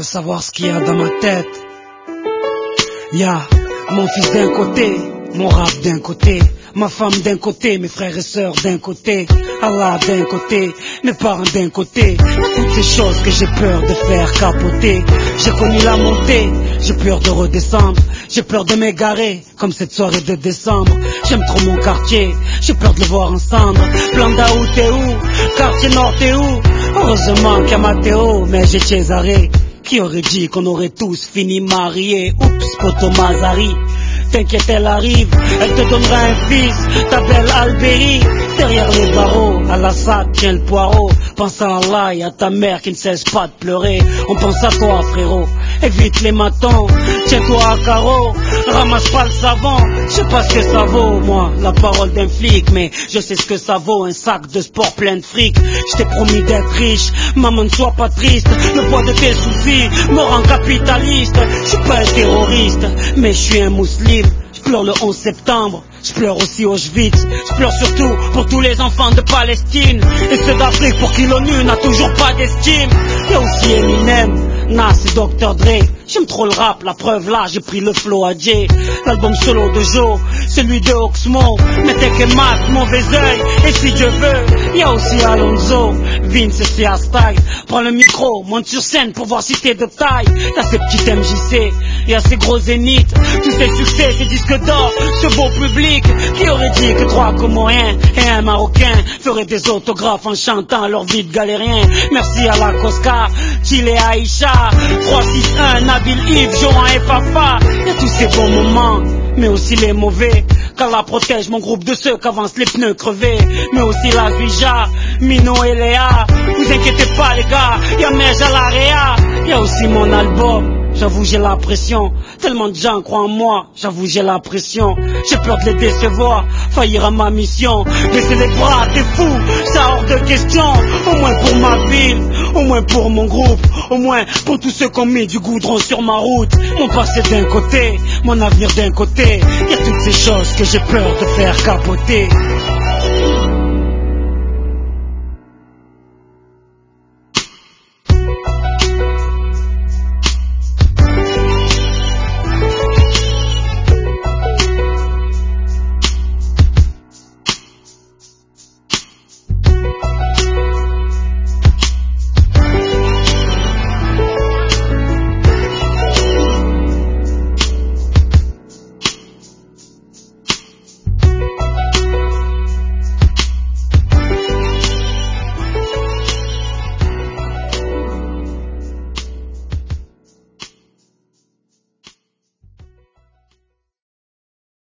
veux savoir ce qu'il y a dans ma tête. Y'a mon fils d'un côté, mon rap d'un côté, ma femme d'un côté, mes frères et sœurs d'un côté, Allah d'un côté, mes parents d'un côté. Toutes ces choses que j'ai peur de faire capoter. J'ai connu la montée, j'ai peur de redescendre. J'ai peur de m'égarer, comme cette soirée de décembre. J'aime trop mon quartier, j'ai peur de le voir en cendres. Blanda où t'es où? Quartier nord t'es où? Heureusement qu'il y a Matteo, mais j'ai Cesare. Qui aurait dit qu'on aurait tous fini mariés? Oups, poto Mazari. T'inquiète, elle arrive, elle te donnera un fils, ta belle Albéry. Derrière les barreaux, à la sac tient le poireau. Pense à Allah et à ta mère qui ne cesse pas de pleurer. On pense à toi, frérot, évite les matons. Tiens-toi à carreau, ramasse pas le savon. Je sais pas ce que ça vaut, moi, la parole d'un flic, mais je sais ce que ça vaut, un sac de sport plein de fric. Je t'ai promis d'être riche, maman ne sois pas triste. Le poids de tes soucis me rend capitaliste. Je suis pas un terroriste, mais je suis un musulman. Je pleure le 11 septembre, je pleure aussi Auschwitz. Je pleure surtout pour tous les enfants de Palestine et ceux d'Afrique pour qui l'ONU n'a toujours pas d'estime. Y'a aussi Eminem, Nas et Dr. Dre. J'aime trop le rap, la preuve là, j'ai pris le flow à Jay. L'album solo de Joe, celui de Oxmo, Metek et Matt, Mauvais Oeil. Et si Dieu veut, y'a aussi Alonso, Vince et Sia Style. Prends le micro, monte sur scène pour voir si t'es de taille. T'as ces petits MJC, y'a ces gros zéniths, tous ces succès, ces disques d'or, ce beau public. Qui aurait dit que 3 Comoriens et un Marocain feraient des autographes en chantant leur vie de galérien? Merci à la Cosca, Chile et Aïcha, 361, Nabil, Yves, Joran et Papa. Y'a tous ces bons moments, mais aussi les mauvais. Qu'Allah protège mon groupe de ceux qu'avancent les pneus crevés. Mais aussi la Zuija, Mino et Léa. Vous inquiétez pas les gars, y'a Mej à l'Area. Y'a aussi mon album. J'avoue j'ai la pression, tellement de gens croient en moi. J'avoue j'ai la pression, j'ai peur de les décevoir, faillir à ma mission. Baisser les bras, t'es fou, ça hors de question. Au moins pour ma ville, au moins pour mon groupe, au moins pour tous ceux qui ont mis du goudron sur ma route. Mon passé d'un côté, mon avenir d'un côté. Y'a toutes ces choses que j'ai peur de faire capoter.